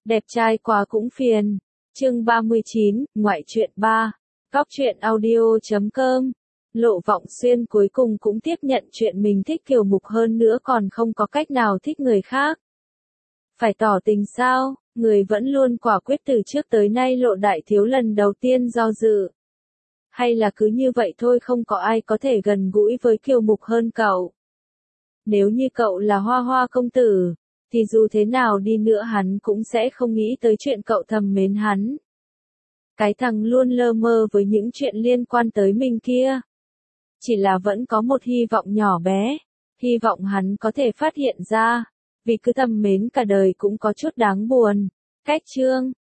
Đẹp trai quá cũng phiền. Chương 39, ngoại truyện 3. Góc truyện audio.com. Lộ Vọng Xuyên cuối cùng cũng tiếp nhận chuyện mình thích Kiều Mục hơn nữa còn không có cách nào thích người khác. Phải tỏ tình sao? Người vẫn luôn quả quyết từ trước tới nay Lộ đại thiếu lần đầu tiên do dự. Hay là cứ như vậy thôi, không có ai có thể gần gũi với Kiều Mục hơn cậu. Nếu như cậu là Hoa Hoa công tử, thì dù thế nào đi nữa hắn cũng sẽ không nghĩ tới chuyện cậu thầm mến hắn. Cái thằng luôn lơ mơ với những chuyện liên quan tới mình kia. Chỉ là vẫn có một hy vọng nhỏ bé, hy vọng hắn có thể phát hiện ra, vì cứ thầm mến cả đời cũng có chút đáng buồn. Cách chương